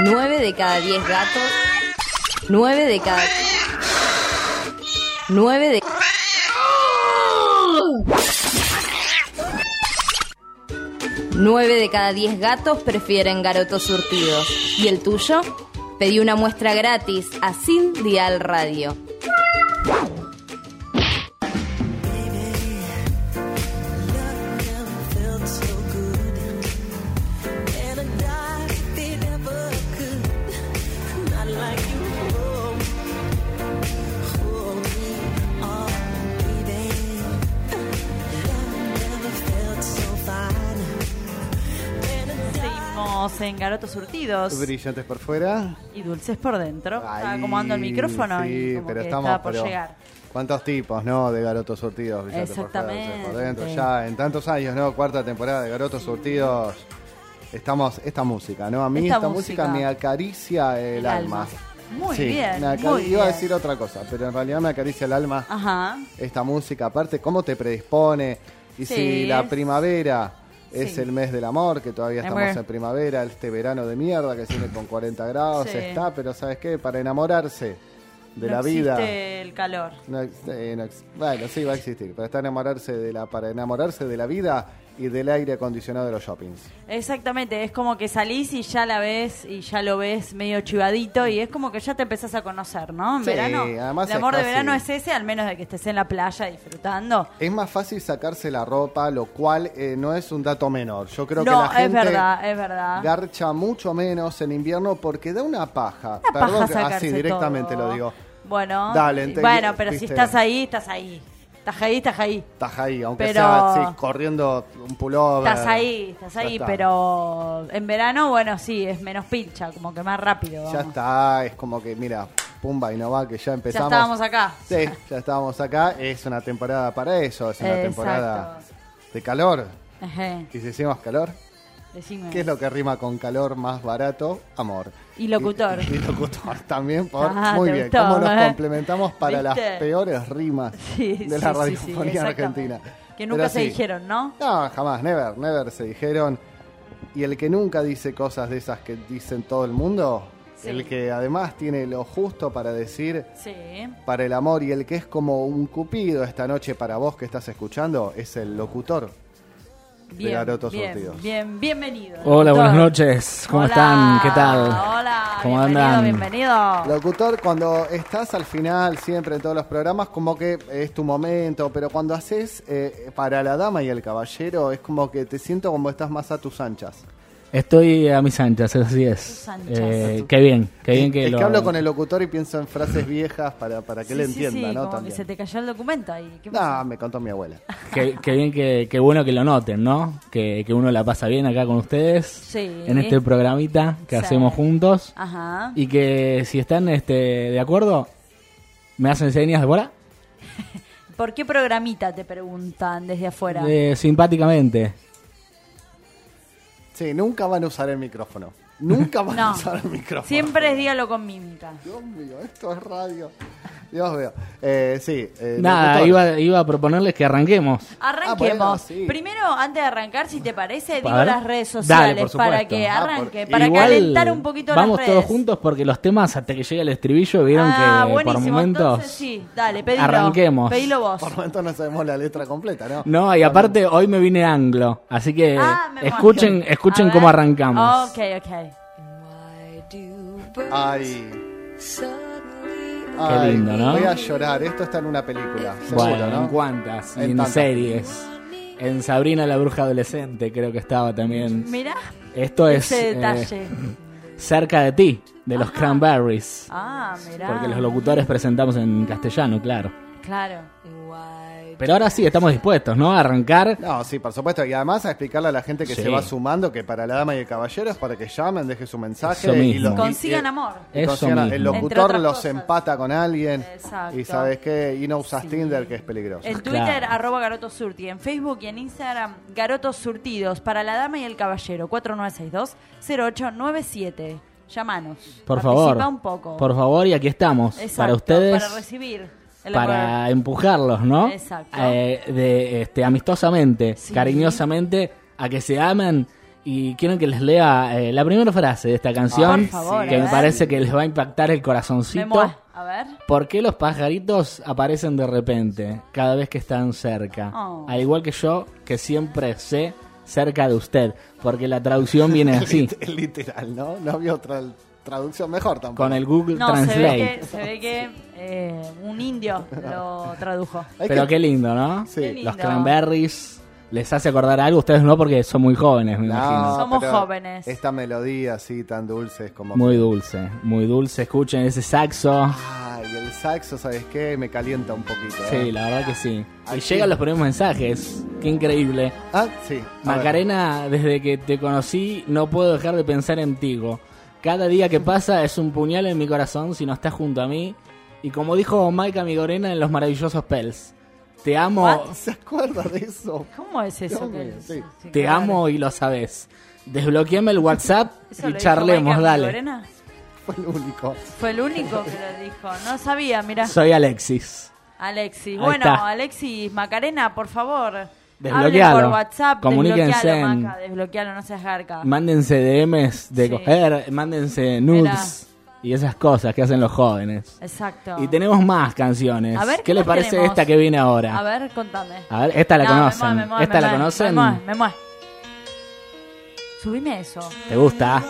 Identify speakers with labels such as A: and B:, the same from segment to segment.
A: 9 de cada 10 gatos. 9 de cada... 9 de... 9 de cada 10 gatos prefieren garotos surtidos. ¿Y el tuyo? Pedí una muestra gratis a Sin Dial Radio.
B: En garotos surtidos,
C: brillantes por fuera
B: y dulces por dentro.
C: Ay,
B: Estaba acomodando el micrófono
C: sí,
B: y como
C: pero
B: que
C: estamos
B: estaba por llegar.
C: ¿Cuántos tipos, no? De garotos surtidos, brillantes por fuera, dulces por dentro. Ya en tantos años, ¿no? Cuarta temporada de garotos surtidos. Estamos, esta música, ¿no? A mí esta música me acaricia el alma.
B: Muy
C: sí,
B: bien,
C: muy iba a decir otra cosa, pero en realidad me acaricia el alma.
B: Ajá.
C: Esta música, aparte, cómo te predispone. Y
B: sí,
C: si la primavera es el mes del amor, que todavía estamos en primavera, este verano de mierda que viene con 40 grados, está, pero ¿sabes qué? Para enamorarse de la vida.
B: No existe el calor.
C: Bueno, sí, va a existir, para enamorarse de la vida y del aire acondicionado de los shoppings.
B: Exactamente, es como que salís y ya la ves y ya lo ves medio chivadito y es como que ya te empezás a conocer, ¿no? En verano,
C: además
B: el amor de verano es ese, al menos de que estés en la playa disfrutando.
C: Es más fácil sacarse la ropa, lo cual no es un dato menor. Yo creo que
B: no,
C: la gente
B: es verdad.
C: garcha mucho menos en invierno porque da una paja.
B: Perdón,
C: así directamente
B: todo.
C: Lo digo.
B: Bueno,
C: dale,
B: bueno, pero si estás ahí, estás ahí. Estás ahí,
C: aunque sea así, corriendo un pullover.
B: Estás ahí, pero en verano, bueno, sí, es menos pincha, como que más rápido. Vamos.
C: Ya está, es como que, mira, pumba y no va, que ya empezamos.
B: Ya estábamos acá.
C: Sí, ya estábamos acá. Es una temporada para eso, es una temporada de calor.
B: Ajá.
C: ¿Y si decimos calor?
B: Decime.
C: ¿Qué es lo que rima con calor más barato? Amor.
B: Y locutor.
C: Y locutor también. Muy bien.
B: Gustó,
C: ¿Cómo nos complementamos para
B: ¿viste?
C: Las peores rimas de la radiofonía argentina?
B: Que nunca se dijeron, ¿no?
C: No, jamás, never se dijeron. Y el que nunca dice cosas de esas que dicen todo el mundo, el que además tiene lo justo para decir para el amor y el que es como un cupido esta noche para vos que estás escuchando, es el locutor.
B: Bienvenido.
D: Hola, buenas noches. ¿Cómo están? ¿Qué tal?
B: Hola,
D: ¿Cómo andan?
B: Bienvenido.
C: Locutor, cuando estás al final, siempre en todos los programas, como que es tu momento, pero cuando haces para la dama y el caballero, es como que te siento como estás más a tus anchas.
D: Estoy a mis anchas, así es. Qué bien que
C: es que hablo con el locutor y pienso en frases viejas para que él entienda, ¿no?
B: Como
C: también.
B: que se te cayó el documento ahí.
C: No, me contó mi abuela.
D: Qué bien, qué bueno que lo noten, ¿no? Que uno la pasa bien acá con ustedes en este programita que hacemos juntos.
B: Ajá.
D: Y que si están de acuerdo, me hacen señas de bola.
B: ¿Por qué programita? Te preguntan desde afuera.
D: Simpáticamente.
C: Sí, nunca van a usar el micrófono. Nunca van a usar el micrófono.
B: Siempre es dígalo con mímica.
C: Dios mío, esto es radio. Dios mío.
D: Nada, iba a proponerles que arranquemos.
B: Arranquemos. Primero, antes de arrancar, si te parece, digo las redes sociales para que arranque, para
D: igual,
B: calentar un poquito las redes.
D: Vamos todos juntos porque los temas hasta que llegue el estribillo vieron que
B: buenísimo.
D: Por momentos
B: Entonces, sí, dale, pedilo.
D: Arranquemos.
B: Pedilo vos.
C: Por momentos no sabemos la letra completa, ¿no?
D: No, y aparte hoy me vine anglo, así que escuchen cómo arrancamos.
B: Ok.
C: Ay.
D: Qué lindo, ¿no?
C: Voy a llorar. Esto está en una película, seguro,
D: bueno,
C: ¿no?
D: en cuantas, en series. En Sabrina la bruja adolescente creo que estaba también.
B: Mirá.
D: Esto
B: ese
D: es
B: detalle.
D: Cerca de ti, de los Cranberries.
B: Mirá.
D: Porque los locutores presentamos en castellano, claro.
B: Claro.
D: Pero ahora sí, estamos dispuestos, ¿no? A arrancar.
C: No, sí, por supuesto. Y además a explicarle a la gente que se va sumando que para la dama y el caballero es para que llamen, dejen su mensaje.
B: Consigan amor.
C: El locutor los empata con alguien.
B: Exacto.
C: Y ¿sabes qué? Y no usas Tinder, que es peligroso.
B: En Twitter, @GarotosSurti. En Facebook y en Instagram, Garotos Surtidos. Para la dama y el caballero, 4962-0897. Llámanos.
D: Por favor.
B: Participa un poco.
D: Por favor, y aquí estamos.
B: Exacto,
D: para ustedes.
B: Para recibir.
D: Para empujarlos, ¿no?
B: Exacto.
D: Amistosamente, cariñosamente, a que se amen Y quiero que les lea la primera frase de esta canción,
B: por favor,
D: que me parece que les va a impactar el corazoncito.
B: A ver.
D: ¿Por qué los pajaritos aparecen de repente cada vez que están cerca? Al igual que yo, que siempre sé cerca de usted, porque la traducción viene así.
C: Literal, ¿no? No había otra traducción mejor tampoco.
D: Con el Google Translate.
B: Se ve que un indio lo tradujo.
D: Pero qué lindo, ¿no?
C: Sí.
B: Qué lindo.
D: Los Cranberries. ¿Les hace acordar algo? Ustedes no, porque son muy jóvenes, me imagino.
B: Somos jóvenes.
C: Esta melodía así tan dulce es como...
D: Muy dulce, muy dulce. Escuchen ese saxo.
C: Y el saxo, ¿sabes qué? Me calienta un poquito.
D: Sí, la verdad que sí. Y llegan los primeros mensajes. Qué increíble.
C: Sí.
D: Macarena, desde que te conocí, no puedo dejar de pensar en ti. Cada día que pasa es un puñal en mi corazón si no estás junto a mí. Y como dijo Maika Migorena en Los Maravillosos Pels, te amo.
B: ¿What?
C: ¿Se acuerda de eso?
B: ¿Cómo es eso?
C: Sí.
D: Te amo y lo sabes. Desbloqueame el WhatsApp y charlemos, dale.
B: Migorena?
C: Fue el único.
B: Fue el único que lo dijo. No sabía, mira.
D: Soy Alexis.
B: Alexis.
D: Ahí
B: Bueno,
D: está.
B: Alexis, Macarena, por favor.
D: Desbloquealo.
B: Hablen por WhatsApp.
D: Comuníquense.
B: Desbloquealo, no seas garca.
D: Mándense DMs de coger, mándense nudes y esas cosas que hacen los jóvenes.
B: Exacto.
D: Y tenemos más canciones.
B: A ver,
D: ¿qué les parece
B: tenemos?
D: esta que viene ahora?
B: A ver, contame.
D: A ver, esta la conocen. ¿Esta la conocen?
B: Me mueve. Subime eso.
D: ¿Te gusta?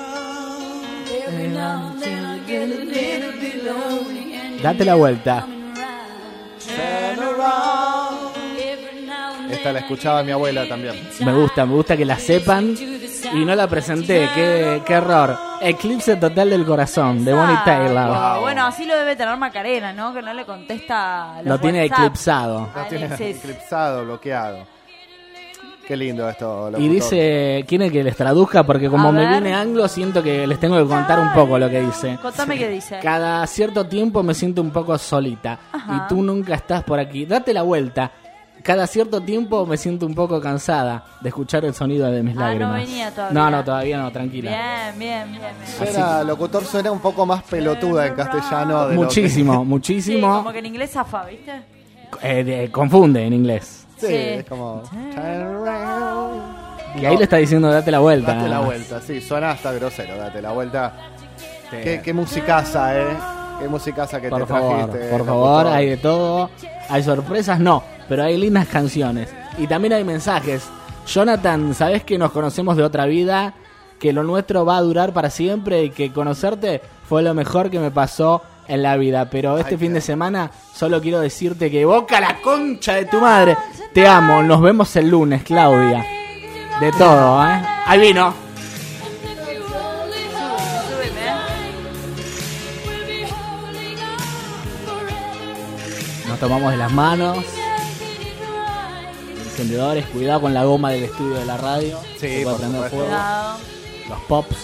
D: Date la vuelta.
C: Esta la escuchaba mi abuela también.
D: Me gusta que la sepan. Y no la presenté, qué error. Eclipse total del corazón, de Bonnie Tyler.
B: Wow. Bueno, así lo debe tener Macarena, ¿no? Que no le contesta los
D: Lo tiene
B: WhatsApp.
D: eclipsado.
C: Lo tiene eclipsado, bloqueado. Qué lindo esto.
D: Y dice, ¿quién es que les traduzca? Porque como
B: A
D: me
B: ver.
D: viene anglo, siento que les tengo que contar un poco lo que dice.
B: Contame qué dice.
D: Cada cierto tiempo me siento un poco solita.
B: Ajá.
D: Y tú nunca estás por aquí. Date la vuelta. Cada cierto tiempo me siento un poco cansada de escuchar el sonido de mis lágrimas.
B: No venía todavía.
D: No, todavía no, tranquila.
B: Bien.
C: Locutor suena un poco más pelotuda en castellano. De
D: Muchísimo.
B: Sí, como que en inglés zafa, ¿viste?
D: Confunde en inglés.
C: Sí, es como...
D: Y ahí le está diciendo date la vuelta.
C: Date la vuelta, sí, suena hasta grosero, date la vuelta. Qué musicaza, qué musicaza que te trajiste.
D: Por favor, hay de todo. Hay sorpresas, no, pero hay lindas canciones. Y también hay mensajes. Jonathan, ¿sabés que nos conocemos de otra vida? Que lo nuestro va a durar para siempre y que conocerte fue lo mejor que me pasó en la vida. Pero este fin de semana solo quiero decirte que Boca la concha de tu madre. Te amo, nos vemos el lunes, Claudia. De todo, ¿eh? Ahí vino. Nos tomamos de las manos. Encendedores, cuidado con la goma del estudio de la radio.
C: Sí,
D: se puede
C: por
D: prender
C: supuesto.
D: fuego. Los pops.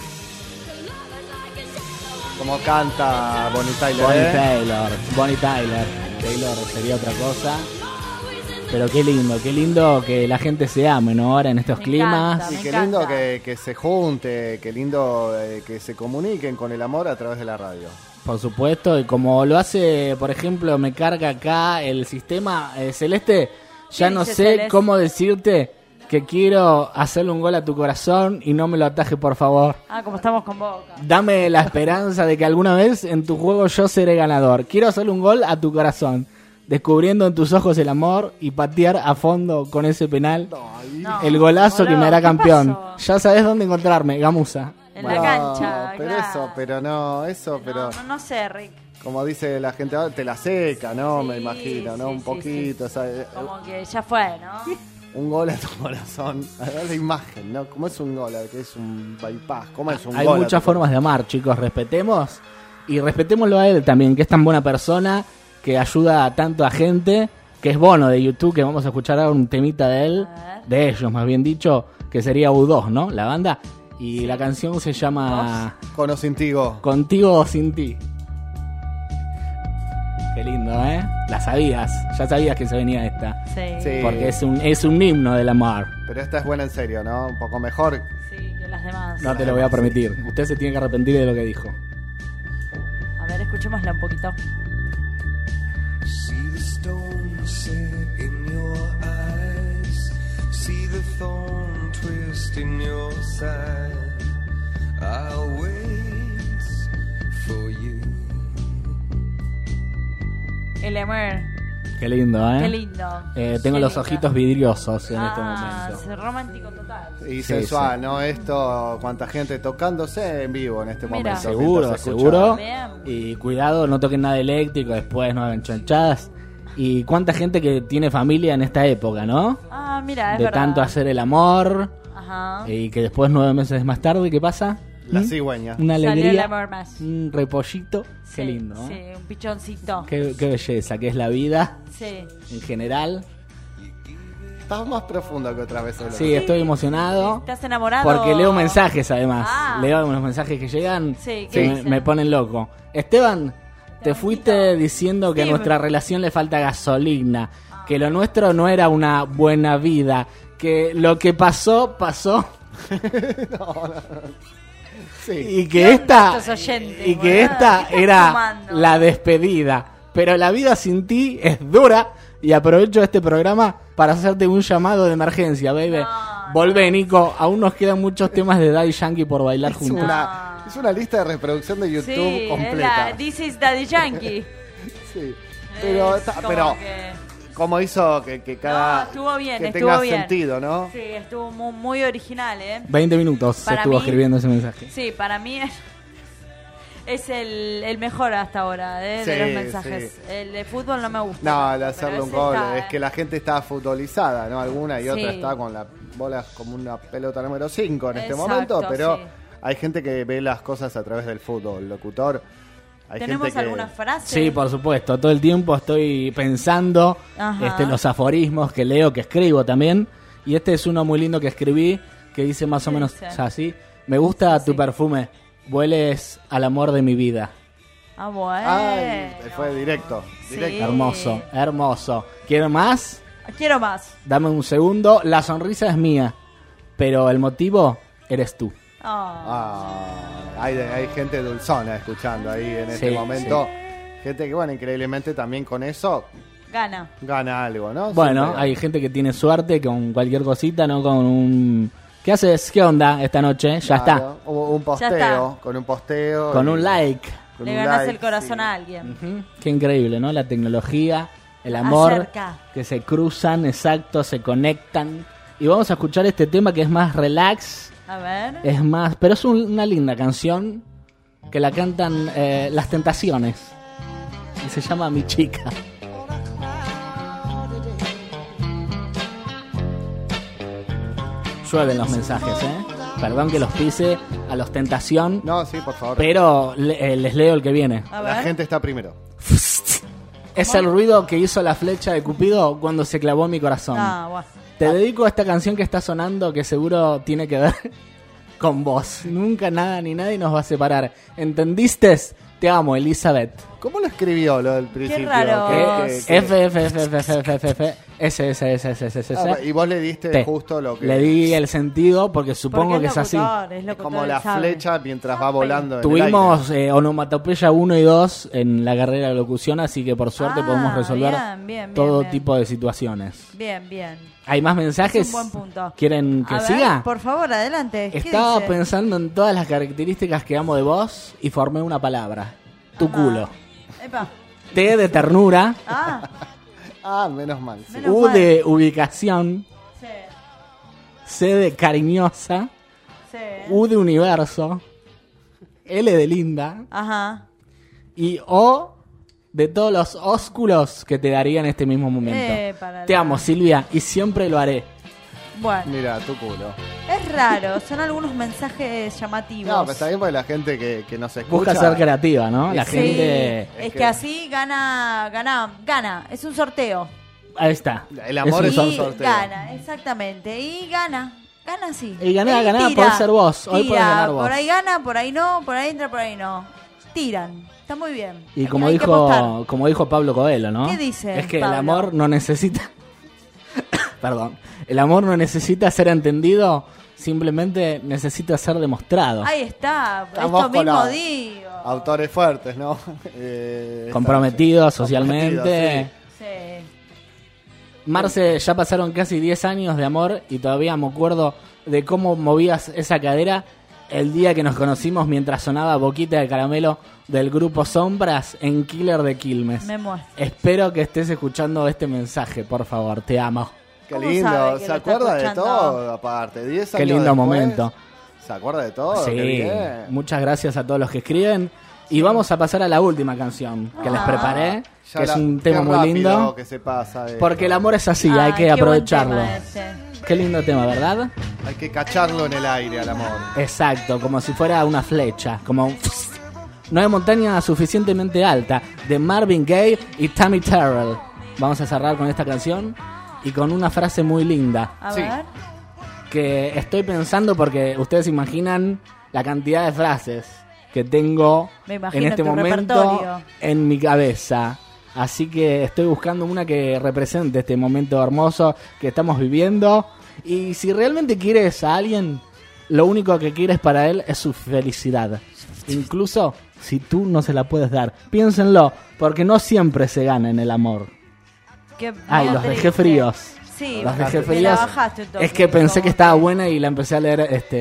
C: Como canta Bonnie Tyler.
D: Bonnie Tyler. Taylor sería otra cosa. Pero qué lindo que la gente se ame, ¿no? Ahora en estos climas.
C: Y qué lindo que se junte, qué lindo que se comuniquen con el amor a través de la radio.
D: Por supuesto, y como lo hace, por ejemplo, me carga acá el sistema Celeste, ya no sé
B: Celeste?
D: cómo decirte que quiero hacerle un gol a tu corazón y no me lo ataje, por favor.
B: Como estamos con Boca.
D: Dame la esperanza de que alguna vez en tu juego yo seré ganador. Quiero hacerle un gol a tu corazón, descubriendo en tus ojos el amor y patear a fondo con ese penal el golazo que me hará campeón. Ya sabes dónde encontrarme, Gamusa.
B: En la cancha,
C: pero
B: claro.
C: pero
B: No sé, Rick.
C: como dice la gente, te la seca, ¿no?
B: Sí,
C: me imagino, ¿no?
B: sí,
C: Un
B: sí,
C: poquito, ¿sabes?
B: Como que ya fue, ¿no?
C: Un gol a tu corazón. A ver la imagen, ¿no? ¿Cómo es un gol? ¿Qué es un bypass? ¿Cómo es un
D: Hay
C: gol?
D: muchas formas de amar, chicos. Respetemos y respetémoslo a él también, que es tan buena persona, que ayuda a tanto a gente, que es Bono de YouTube, que vamos a escuchar ahora un temita de él, de ellos más bien dicho, que sería U2, ¿no? La banda. Y la canción se llama
C: Con o sin tigo.
D: Contigo o sin ti. Qué lindo, ¿eh? La sabías, ya sabías que se venía esta.
B: Sí.
D: Porque es un himno del amor.
C: Pero esta es buena en serio, ¿no? Un poco mejor.
B: Sí, que las demás.
D: No te lo voy a permitir. Usted se tiene que arrepentir de lo que dijo.
B: A ver, escuchémosla un poquito.
E: See the stone set in your eyes. See the thorn twist just in your side. I'll wait for you.
B: El Emer.
D: Qué lindo, ¿eh?
B: Qué lindo.
D: Tengo
B: Qué
D: los
B: lindo.
D: ojitos vidriosos en este momento.
B: Es romántico total.
C: Y
D: Sí,
C: sensual,
D: sí.
C: ¿no? Esto, cuánta gente tocándose en vivo en este
B: Mira.
C: momento.
D: Seguro,
C: mientras se escucha.
D: seguro.
B: Bien.
D: Y cuidado, no toquen nada eléctrico, después no hagan chanchadas. Y cuánta gente que tiene familia en esta época, ¿no?
B: Ah, mira, es
D: De
B: verdad.
D: tanto hacer el amor.
B: Ajá.
D: Y que después 9 meses más tarde, ¿qué pasa?
C: La
D: ¿Mm?
C: cigüeña.
D: Una
B: Salió el
D: alegría,
B: amor más.
D: un repollito. Qué
B: Sí,
D: lindo, ¿no?
B: Sí, un pichoncito.
D: Qué belleza, que es la vida
B: Sí.
D: en general.
C: Estás más profundo que otras veces.
D: Sí, estoy emocionado.
B: ¿Estás enamorado?
D: Porque leo mensajes además.
B: Ah.
D: Leo los mensajes que llegan.
B: Sí, ¿qué
D: que
B: dicen?
D: me ponen loco. Esteban, te fuiste diciendo que a
B: Sí,
D: nuestra relación le falta gasolina. Que lo nuestro no era una buena vida. Que lo que pasó, pasó.
C: Sí.
D: Y
B: ¿Qué
D: que
B: onda
D: esta.
B: estos oyentes,
D: Y que
B: boludo?
D: esta
B: ¿Qué estás
D: era
B: fumando?
D: la despedida. Pero la vida sin ti es dura. Y aprovecho este programa para hacerte un llamado de emergencia, baby.
B: No,
D: Volvé, Nico. Aún nos quedan muchos temas de Daddy Yankee por bailar
C: Es
D: juntos.
C: es una lista de reproducción de YouTube
B: Sí,
C: completa.
B: es la This is Daddy Yankee.
C: Sí. Pero,
B: Es como
C: pero
B: que-
C: como hizo que cada.
B: No, estuvo bien,
C: que
B: estuvo
C: tenga
B: bien.
C: sentido, ¿no?
B: Sí, estuvo muy, muy original, ¿eh?
D: 20 minutos se
B: Para
D: estuvo
B: mí-
D: escribiendo ese mensaje.
B: Sí, para mí es el mejor hasta ahora de
C: Sí,
B: los mensajes.
C: sí.
B: El de fútbol no me gusta.
C: No, al
B: pero
C: hacerle un
B: ese
C: gol.
B: está,
C: Es que la gente está futbolizada, ¿no? Alguna y otra
B: Sí.
C: está con la bola como una pelota número 5 en este
B: Exacto,
C: momento, pero
B: sí.
C: hay gente que ve las cosas a través del fútbol. Locutor. Hay
B: ¿Tenemos
C: gente que.
B: alguna frase?
D: Sí, por supuesto. Todo el tiempo estoy pensando
B: Ajá.
D: los aforismos que leo, que escribo también. Y este es uno muy lindo que escribí, que dice más o
B: ¿Qué
D: menos
B: dice?
D: así. Me gusta
B: Sí,
D: tu
B: sí.
D: perfume. Hueles al amor de mi vida.
B: Ah, bueno.
C: Ay, fue directo.
B: Sí.
C: Directo.
D: Hermoso, hermoso. ¿Quiero más?
B: Quiero más.
D: Dame un segundo. La sonrisa es mía, pero el motivo eres tú.
C: Hay gente dulzona escuchando ahí en este
D: Sí,
C: momento. Gente que, bueno, increíblemente también con eso
B: Gana.
C: gana algo, ¿no?
D: Bueno,
C: Siempre-
D: hay gente que tiene suerte con cualquier cosita, no con un... ¿Qué haces? ¿Qué onda esta noche? Ya
C: Claro, un
B: Ya
C: posteo,
B: está.
C: con un posteo.
D: está. Con
C: y-
D: un like.
C: con
B: Le
C: un
B: ganas
C: like,
B: el corazón
C: sí.
B: a alguien.
D: Ujú. Qué increíble, ¿no? La tecnología, el amor,
B: Acerca.
D: que se cruzan, exacto, se conectan. Y vamos a escuchar este tema que es más relax,
B: A ver.
D: es más... Pero es una linda canción que la cantan Las Tentaciones. Y se llama Mi Chica. Llueven los mensajes, ¿eh? Perdón que los pise a los Tentación,
C: No, sí, por favor.
D: pero les leo el que viene.
B: A
C: La
B: ver.
C: gente está primero.
D: Es el ruido que hizo la flecha de Cupido cuando se clavó en mi corazón.
B: Ah, bueno.
D: Te dedico a esta canción que está sonando que seguro tiene que ver con vos. Nunca nada ni nadie nos va a separar. ¿Entendiste? Te amo, Elizabeth.
C: ¿Cómo lo escribió lo del principio?
B: raro.
D: F, F, F, F, F, F, F, F, S, S, S, S, S, S,
C: Ah,
D: S.
C: y vos le diste
D: T.
C: justo lo que...
D: Le di el sentido porque supongo
B: Porque
D: que es así.
B: locutor, es
C: Es
B: locutor,
C: como
B: él
C: la
B: sabe.
C: flecha mientras va volando en el
D: Tuvimos onomatopeya 1 y 2 en la carrera de locución, así que por suerte
B: Ah,
D: podemos resolver
B: bien,
D: todo
B: bien.
D: tipo de situaciones.
B: Bien, bien.
D: ¿Hay más mensajes?
B: Es un buen punto.
D: ¿Quieren que
B: A ver,
D: siga?
B: por favor, adelante. ¿Qué
D: Estaba
B: dice?
D: pensando en todas las características que amo de vos y formé una palabra. Tu
B: Ajá.
D: culo.
B: Epa.
D: T de ternura.
B: Ah,
C: Ah, menos mal. Sí.
B: Menos
D: U
B: mal.
D: de ubicación.
B: sí,
D: C de cariñosa.
B: sí.
D: U de universo. L de linda.
B: Ajá.
D: Y O de todos los ósculos que te daría en este mismo momento.
B: Para
D: Te
B: la-
D: amo, Silvia, y siempre lo haré.
B: Bueno,
C: Mira, tu culo.
B: es raro, son algunos mensajes llamativos.
C: No, pero está bien porque la gente que nos escucha...
D: Busca ser creativa, ¿no? La
C: Sí.
D: gente...
B: Es
C: Es
B: que
C: que-
B: así gana. Es un sorteo.
D: Ahí está.
C: El amor
D: Es un
C: es un
B: Y
C: sorteo.
B: gana, exactamente. Y gana sí.
D: Y ganá,
B: Él
D: ganá,
B: tira,
D: podés ser vos. Hoy
B: tira.
D: podés ganar vos.
B: Por ahí gana, por ahí no, por ahí entra, por ahí no. Tiran. Está muy bien.
D: Y
B: Hay
D: como
B: que apostar.
D: dijo Pablo Coelho, ¿no?
B: ¿Qué dice
D: Es que el
B: Pablo?
D: amor no necesita... Perdón. El amor no necesita ser entendido, simplemente necesita ser demostrado.
B: Ahí está.
C: Estamos
B: Esto
C: con
B: mismo
C: la-
B: digo.
C: Autores fuertes, ¿no?
D: Comprometido socialmente.
C: sí.
B: Sí.
D: Marce, ya pasaron casi 10 años de amor y todavía me acuerdo de cómo movías esa cadera el día que nos conocimos mientras sonaba Boquita de Caramelo del grupo Sombras en Killer de Quilmes.
B: Me muestro.
D: Espero que estés escuchando este mensaje, por favor, te amo.
C: Qué lindo, se acuerda de todo, aparte. 10 años
D: Qué lindo
C: después,
D: momento.
C: Se acuerda de todo.
D: Sí,
C: Qué bien.
D: muchas gracias a todos los que escriben. Y vamos a pasar a la última canción que les preparé,
C: Ya
D: que es un tema
C: qué
D: muy
C: rápido
D: lindo.
C: que se pasa
D: Porque el amor es así,
B: Ay,
D: hay que
B: qué buen
D: aprovecharlo.
B: tema ese.
D: Qué lindo tema, ¿verdad?
C: Hay que cacharlo en el aire al amor.
D: Exacto, como si fuera una flecha, como un... No hay montaña suficientemente alta, de Marvin Gaye y Tammy Terrell. Vamos a cerrar con esta canción y con una frase muy linda.
B: A
C: Sí.
B: ver.
D: Que estoy pensando porque ustedes imaginan la cantidad de frases que tengo
B: Me imagino
D: en este
B: tu
D: momento
B: repertorio.
D: en mi cabeza. Así que estoy buscando una que represente este momento hermoso que estamos viviendo. Y si realmente quieres a alguien, lo único que quieres para él es su felicidad. Incluso si tú no se la puedes dar. Piénsenlo, porque no siempre se gana en el amor.
B: Qué
D: Ay,
B: bien
D: los dejé
B: triste.
D: fríos.
B: Sí,
D: Los dejé
B: me
D: fríos.
B: la bajaste un toque,
D: Es que pensé
B: como
D: que estaba buena y la empecé a leer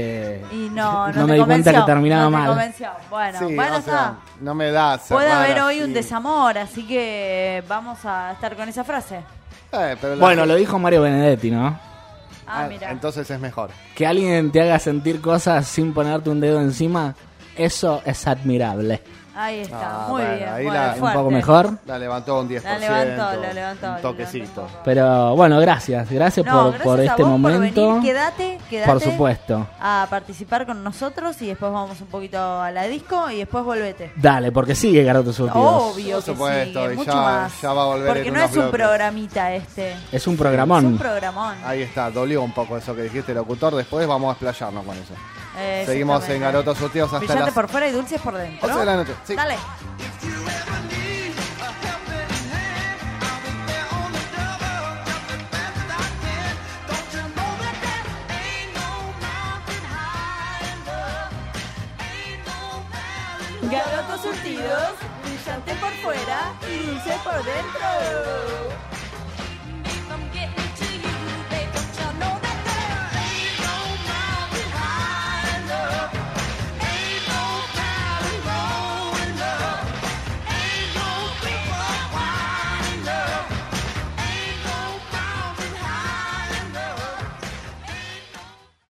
B: Y no
D: no
B: te
D: me di cuenta
B: convenció,
D: que terminaba
B: no te
D: mal.
B: convenció. Bueno,
C: Sí,
B: bueno,
C: o sea,
B: está.
C: no me da
B: Puede
C: cerrar
B: haber hoy
C: así.
B: un desamor, así que vamos a estar con esa frase.
C: Pero la
D: Bueno,
C: gente-
D: lo dijo Mario Benedetti, ¿no?
B: Mira.
C: entonces es mejor.
D: Que alguien te haga sentir cosas sin ponerte un dedo encima, eso es admirable.
B: Ahí está,
C: Ah,
B: muy
C: bueno,
B: bien.
C: ahí
B: Bueno,
C: la-
D: Un
B: fuerte.
D: poco mejor.
C: La levantó un 10%.
B: La levantó,
C: Un
B: la
C: toquecito.
B: levantó un poco.
D: Pero bueno, gracias. Gracias
B: No,
D: por
B: gracias a
D: este
B: vos
D: momento.
B: por venir. Quédate
D: Por supuesto.
B: a participar con nosotros y después vamos un poquito a la disco y después volvete.
D: Dale, porque sigue Garotos Surtidos.
B: Obvio
C: Por
B: que
C: supuesto,
B: sigue,
C: y
B: mucho
C: ya-
B: más.
C: ya va a volver
B: Porque
C: en
B: no
C: unos
B: es un
C: bloques.
B: programita este.
D: Es un
B: Es
D: programón.
B: un programón.
C: Ahí está, dolió un poco eso que dijiste, locutor. Después vamos a explayarnos con eso. Seguimos en
B: Exactamente.
C: Garotos Surtidos hasta
B: Brillante
C: las
B: por fuera y dulces por dentro.
C: 11 de la noche. Sí.
B: Dale. Garotos surtidos, brillante por fuera y dulce por dentro.